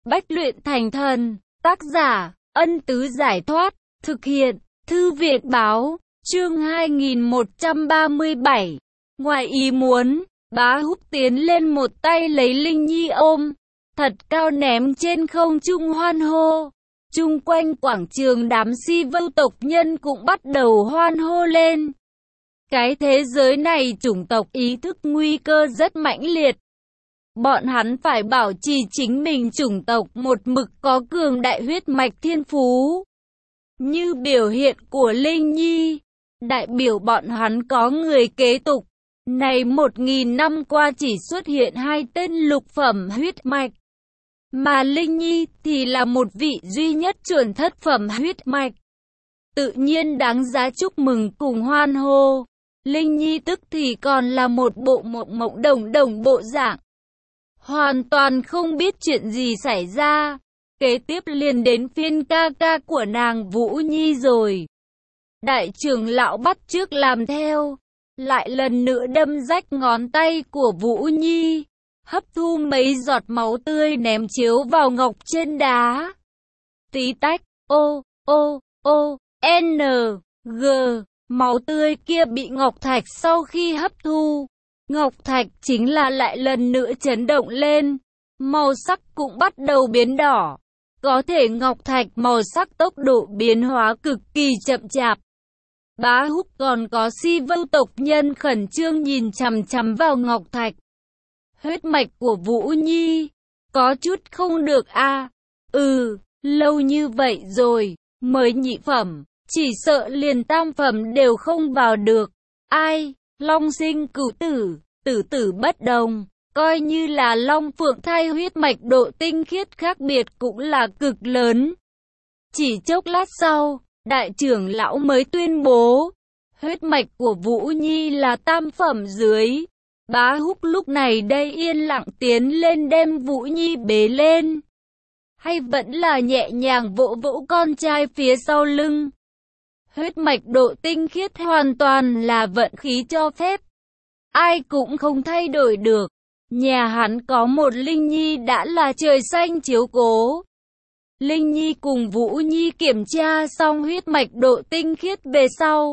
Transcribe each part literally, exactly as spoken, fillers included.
Bách luyện thành thần, tác giả, Ân Tứ Giải Thoát, thực hiện, Thư Viện Báo, chương hai nghìn một trăm ba mươi bảy. Ngoài ý muốn, Bá Húc tiến lên một tay lấy Linh Nhi ôm, thật cao ném trên không trung hoan hô. Chung quanh quảng trường đám si vưu tộc nhân cũng bắt đầu hoan hô lên. Cái thế giới này chủng tộc ý thức nguy cơ rất mãnh liệt. Bọn hắn phải bảo trì chính mình chủng tộc một mực có cường đại huyết mạch thiên phú. Như biểu hiện của Linh Nhi, đại biểu bọn hắn có người kế tục. Này một nghìn năm qua chỉ xuất hiện hai tên lục phẩm huyết mạch. Mà Linh Nhi thì là một vị duy nhất chuẩn thất phẩm huyết mạch. Tự nhiên đáng giá chúc mừng cùng hoan hô. Linh Nhi tức thì còn là một bộ mộng mộng đồng đồng bộ dạng. Hoàn toàn không biết chuyện gì xảy ra. Kế tiếp liền đến phiên ca ca của nàng Vũ Nhi rồi. Đại trưởng lão bắt chước làm theo. Lại lần nữa đâm rách ngón tay của Vũ Nhi. Hấp thu mấy giọt máu tươi ném chiếu vào ngọc trên đá. Tí tách, ô, ô, ô, n, g. Máu tươi kia bị ngọc thạch sau khi hấp thu. Ngọc thạch chính là lại lần nữa chấn động lên. Màu sắc cũng bắt đầu biến đỏ. Có thể ngọc thạch màu sắc tốc độ biến hóa cực kỳ chậm chạp. Bá Húc còn có si vưu tộc nhân khẩn trương nhìn chằm chằm vào ngọc thạch. Huyết mạch của Vũ Nhi, có chút không được a. À. Ừ, lâu như vậy rồi, mới nhị phẩm, chỉ sợ liền tam phẩm đều không vào được. Ai, long sinh cửu tử, tử tử bất đồng, coi như là long phượng thai huyết mạch độ tinh khiết khác biệt cũng là cực lớn. Chỉ chốc lát sau, đại trưởng lão mới tuyên bố, huyết mạch của Vũ Nhi là tam phẩm dưới. Bá Húc lúc này đây yên lặng tiến lên đem Vũ Nhi bế lên. Hay vẫn là nhẹ nhàng vỗ vỗ con trai phía sau lưng. Huyết mạch độ tinh khiết hoàn toàn là vận khí cho phép. Ai cũng không thay đổi được. Nhà hắn có một Linh Nhi đã là trời xanh chiếu cố. Linh Nhi cùng Vũ Nhi kiểm tra xong huyết mạch độ tinh khiết về sau.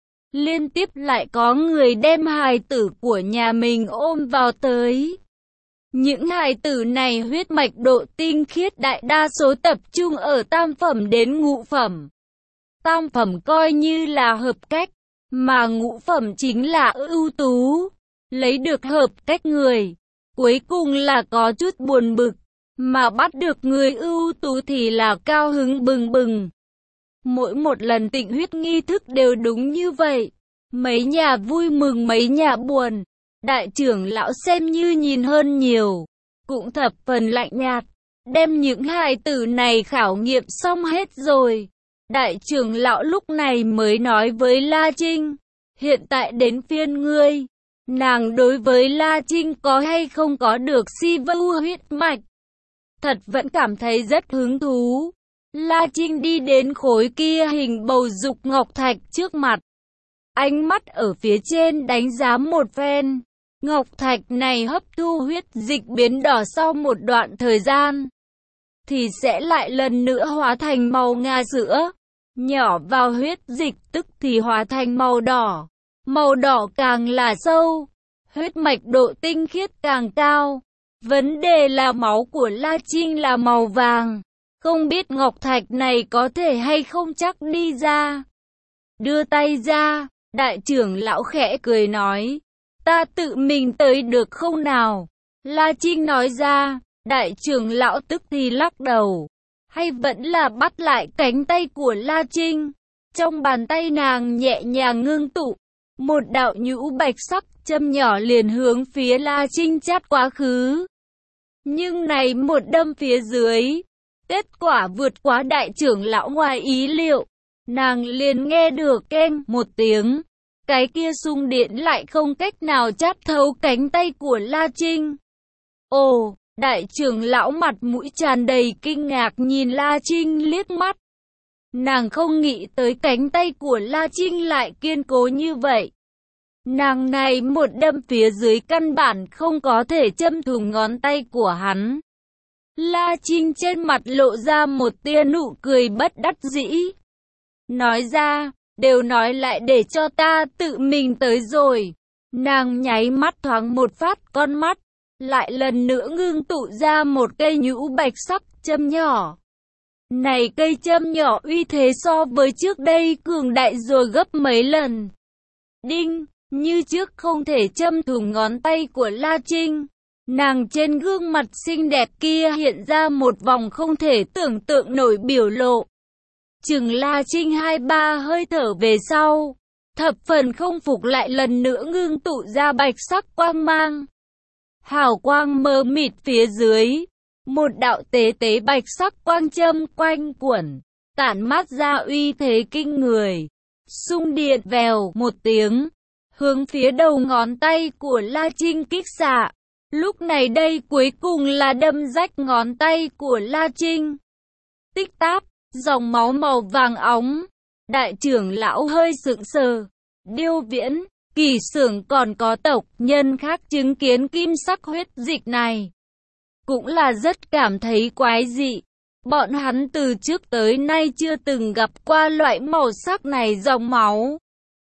Liên tiếp lại có người đem hài tử của nhà mình ôm vào tới. Những hài tử này huyết mạch độ tinh khiết đại đa số tập trung ở tam phẩm đến ngũ phẩm. Tam phẩm coi như là hợp cách, mà ngũ phẩm chính là ưu tú. Lấy được hợp cách người, cuối cùng là có chút buồn bực, mà bắt được người ưu tú thì là cao hứng bừng bừng. Mỗi một lần tịnh huyết nghi thức đều đúng như vậy. Mấy nhà vui mừng mấy nhà buồn. Đại trưởng lão xem như nhìn hơn nhiều. Cũng thập phần lạnh nhạt. Đem những hài tử này khảo nghiệm xong hết rồi. Đại trưởng lão lúc này mới nói với La Trinh. Hiện tại đến phiên ngươi. Nàng đối với La Trinh có hay không có được si vưu huyết mạch. Thật vẫn cảm thấy rất hứng thú. La Trinh đi đến khối kia hình bầu dục ngọc thạch trước mặt. Ánh mắt ở phía trên đánh giá một phen. Ngọc thạch này hấp thu huyết dịch biến đỏ sau một đoạn thời gian. Thì sẽ lại lần nữa hóa thành màu ngà sữa. Nhỏ vào huyết dịch tức thì hóa thành màu đỏ. Màu đỏ càng là sâu. Huyết mạch độ tinh khiết càng cao. Vấn đề là máu của La Trinh là màu vàng. Không biết ngọc thạch này có thể hay không chắc đi ra. Đưa tay ra, đại trưởng lão khẽ cười nói. Ta tự mình tới được không nào? La Trinh nói ra, đại trưởng lão tức thì lắc đầu. Hay vẫn là bắt lại cánh tay của La Trinh. Trong bàn tay nàng nhẹ nhàng ngưng tụ. Một đạo nhũ bạch sắc châm nhỏ liền hướng phía La Trinh chát quá khứ. Nhưng này một đâm phía dưới. Kết quả vượt quá đại trưởng lão ngoài ý liệu. Nàng liền nghe được keng một tiếng. Cái kia xung điện lại không cách nào chát thấu cánh tay của La Trinh. Ồ, đại trưởng lão mặt mũi tràn đầy kinh ngạc nhìn La Trinh liếc mắt. Nàng không nghĩ tới cánh tay của La Trinh lại kiên cố như vậy. Nàng này một đâm phía dưới căn bản không có thể châm thủng ngón tay của hắn. La Trinh trên mặt lộ ra một tia nụ cười bất đắc dĩ. Nói ra, đều nói lại để cho ta tự mình tới rồi. Nàng nháy mắt thoáng một phát con mắt, lại lần nữa ngưng tụ ra một cây nhũ bạch sắc châm nhỏ. Này cây châm nhỏ uy thế so với trước đây cường đại rồi gấp mấy lần. Đinh, như trước không thể châm thủng ngón tay của La Trinh. Nàng trên gương mặt xinh đẹp kia hiện ra một vòng không thể tưởng tượng nổi biểu lộ. Chừng La Trinh hai ba hơi thở về sau, thập phần không phục lại lần nữa ngưng tụ ra bạch sắc quang mang. Hào quang mờ mịt phía dưới, một đạo tế tế bạch sắc quang châm quanh quẩn, tản mát ra uy thế kinh người. Xung điện vèo một tiếng, hướng phía đầu ngón tay của La Trinh kích xạ. Lúc này đây cuối cùng là đâm rách ngón tay của La Trinh. Tích táp, dòng máu màu vàng óng. Đại trưởng lão hơi sững sờ. Điêu Viễn, Kỳ Xưởng còn có tộc nhân khác chứng kiến kim sắc huyết dịch này, cũng là rất cảm thấy quái dị. Bọn hắn từ trước tới nay chưa từng gặp qua loại màu sắc này dòng máu.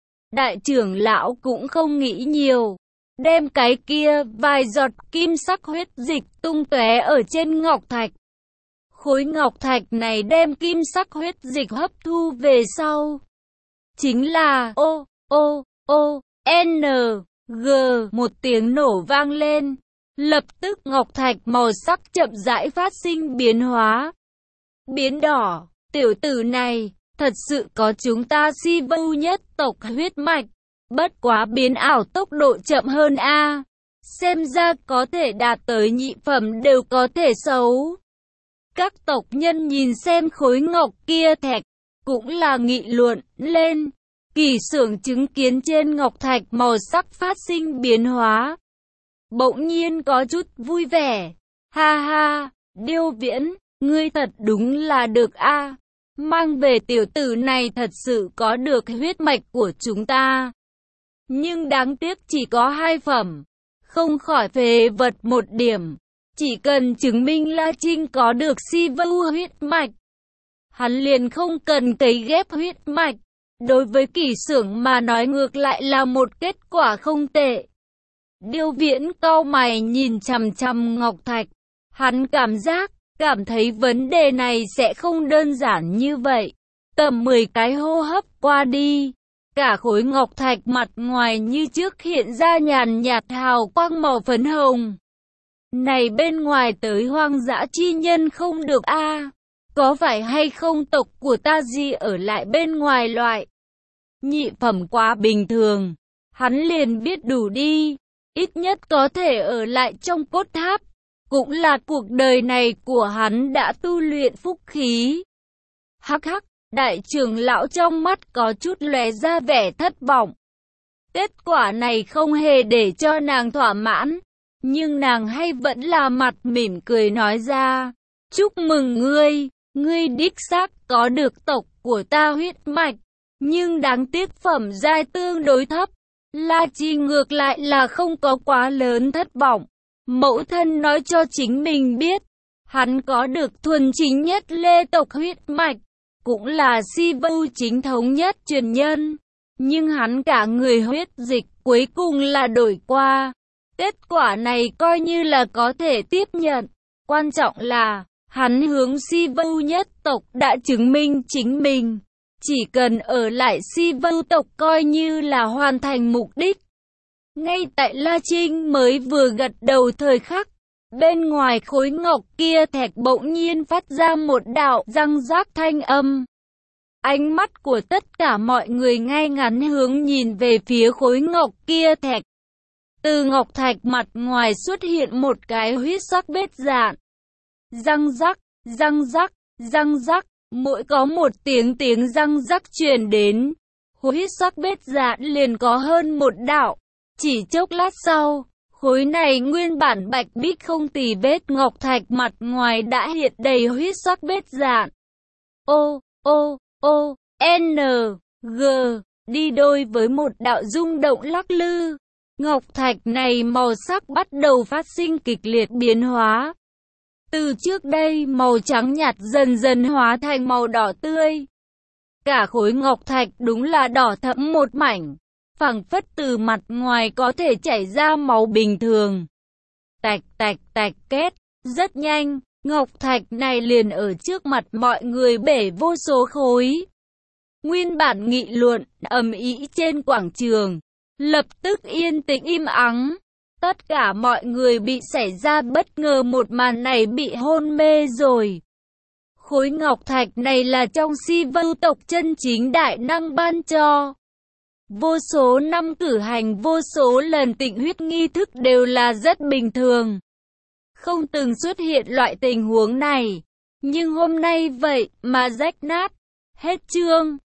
Đại trưởng lão cũng không nghĩ nhiều, đem cái kia vài giọt kim sắc huyết dịch tung tóe ở trên ngọc thạch. Khối ngọc thạch này đem kim sắc huyết dịch hấp thu về sau, chính là ô ô ô n g một tiếng nổ vang lên. Lập tức ngọc thạch màu sắc chậm rãi phát sinh biến hóa. Biến đỏ, tiểu tử này, thật sự có chúng ta si vu nhất tộc huyết mạch. Bất quá biến ảo tốc độ chậm hơn a. Xem ra có thể đạt tới nhị phẩm đều có thể xấu. Các tộc nhân nhìn xem khối ngọc kia thạch, cũng là nghị luận lên. Kỳ Xưởng chứng kiến trên ngọc thạch màu sắc phát sinh biến hóa, bỗng nhiên có chút vui vẻ. Ha ha, Điêu Viễn, ngươi thật đúng là được a. Mang về tiểu tử này thật sự có được huyết mạch của chúng ta. Nhưng đáng tiếc chỉ có hai phẩm, không khỏi phế vật một điểm. Chỉ cần chứng minh La Trinh có được si vu huyết mạch, hắn liền không cần cấy ghép huyết mạch. Đối với Kỳ Xưởng mà nói ngược lại là một kết quả không tệ. Điêu Viễn cau mày nhìn chằm chằm ngọc thạch. Hắn cảm giác, cảm thấy vấn đề này sẽ không đơn giản như vậy. Tầm mười cái hô hấp qua đi, cả khối ngọc thạch mặt ngoài như trước hiện ra nhàn nhạt hào quang màu phấn hồng. Này bên ngoài tới hoang dã chi nhân không được a. À, có phải hay không tộc của ta gì ở lại bên ngoài loại nhị phẩm quá bình thường, hắn liền biết đủ đi, ít nhất có thể ở lại trong cốt tháp, cũng là cuộc đời này của hắn đã tu luyện phúc khí. Hắc hắc, đại trưởng lão trong mắt có chút lóe ra vẻ thất vọng. Kết quả này không hề để cho nàng thỏa mãn, nhưng nàng hay vẫn là mặt mỉm cười nói ra, chúc mừng ngươi. Ngươi đích xác có được tộc của ta huyết mạch, nhưng đáng tiếc phẩm giai tương đối thấp. La Trinh ngược lại là không có quá lớn thất vọng. Mẫu thân nói cho chính mình biết, hắn có được thuần chính nhất lê tộc huyết mạch, cũng là si vu chính thống nhất truyền nhân. Nhưng hắn cả người huyết dịch cuối cùng là đổi qua. Kết quả này coi như là có thể tiếp nhận. Quan trọng là hắn hướng si vu nhất tộc đã chứng minh chính mình. Chỉ cần ở lại si vu tộc coi như là hoàn thành mục đích. Ngay tại La Trinh mới vừa gật đầu thời khắc, bên ngoài khối ngọc kia thạch bỗng nhiên phát ra một đạo răng rác thanh âm. Ánh mắt của tất cả mọi người ngay ngắn hướng nhìn về phía khối ngọc kia thạch. Từ ngọc thạch mặt ngoài xuất hiện một cái huyết sắc vết dạn. Răng rắc, răng rắc, răng rắc, mỗi có một tiếng tiếng răng rắc truyền đến, huyết sắc vết dạn liền có hơn một đạo. Chỉ chốc lát sau, khối này nguyên bản bạch bích không tì vết ngọc thạch mặt ngoài đã hiện đầy huyết sắc vết dạn. O, O, O, N, G, đi đôi với một đạo rung động lắc lư. Ngọc thạch này màu sắc bắt đầu phát sinh kịch liệt biến hóa. Từ trước đây màu trắng nhạt dần dần hóa thành màu đỏ tươi. Cả khối ngọc thạch đúng là đỏ thẫm một mảnh, phảng phất từ mặt ngoài có thể chảy ra máu bình thường. Tạch tạch tạch két, rất nhanh, ngọc thạch này liền ở trước mặt mọi người bể vô số khối. Nguyên bản nghị luận ầm ĩ trên quảng trường, lập tức yên tĩnh im ắng. Tất cả mọi người bị xảy ra bất ngờ một màn này bị hôn mê rồi. Khối ngọc thạch này là trong si vưu tộc chân chính đại năng ban cho. Vô số năm cử hành vô số lần tịnh huyết nghi thức đều là rất bình thường. Không từng xuất hiện loại tình huống này. Nhưng hôm nay vậy mà rách nát. Hết chương.